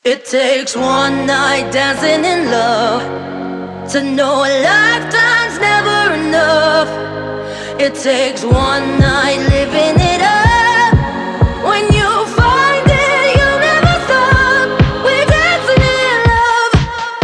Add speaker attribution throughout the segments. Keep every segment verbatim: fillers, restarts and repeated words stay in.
Speaker 1: It takes one night dancing in love to know a lifetime's never enough. It takes one night living it up. When you find it, you'll never stop. We're dancing in love.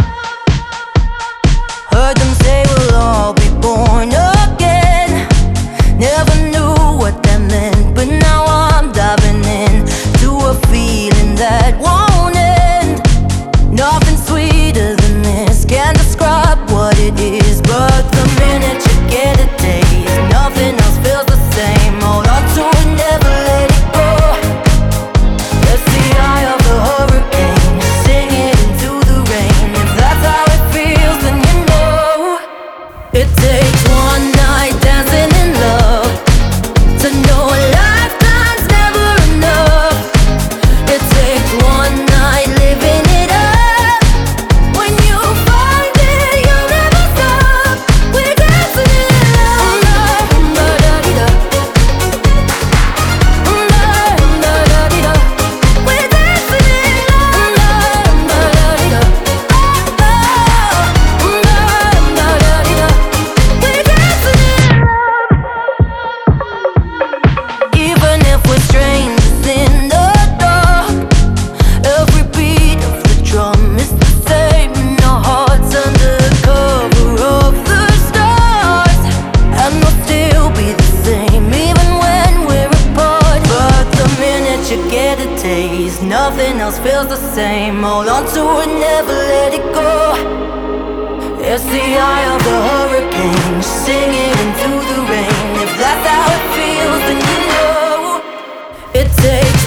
Speaker 1: Heard them say we'll all be born again. Never knew what that meant, but now I'm diving in to a feeling that won't end. Nothing sweeter than this, can't describe what it is, but the minute you get a taste, nothing else feels the same. Hold on to it, never let it go. It's the eye of the hurricane, sing it into the rain. If that's how it feels, then you know. It takes one night dancing in love to know a lifetime's never enough. It takes one night living it up. When you find it, you'll never stop. We're dancing in love. We're dancing in Even if we're strangers in the dark, every beat of the drum is the same in our hearts under cover of the stars. And we'll still be the same even when we're apart. But the minute you get a taste, nothing else feels the same. Hold on to it, never let it go. It's the eye of the hurricane, singing into the rain. If that's how it feels, then you know. It takes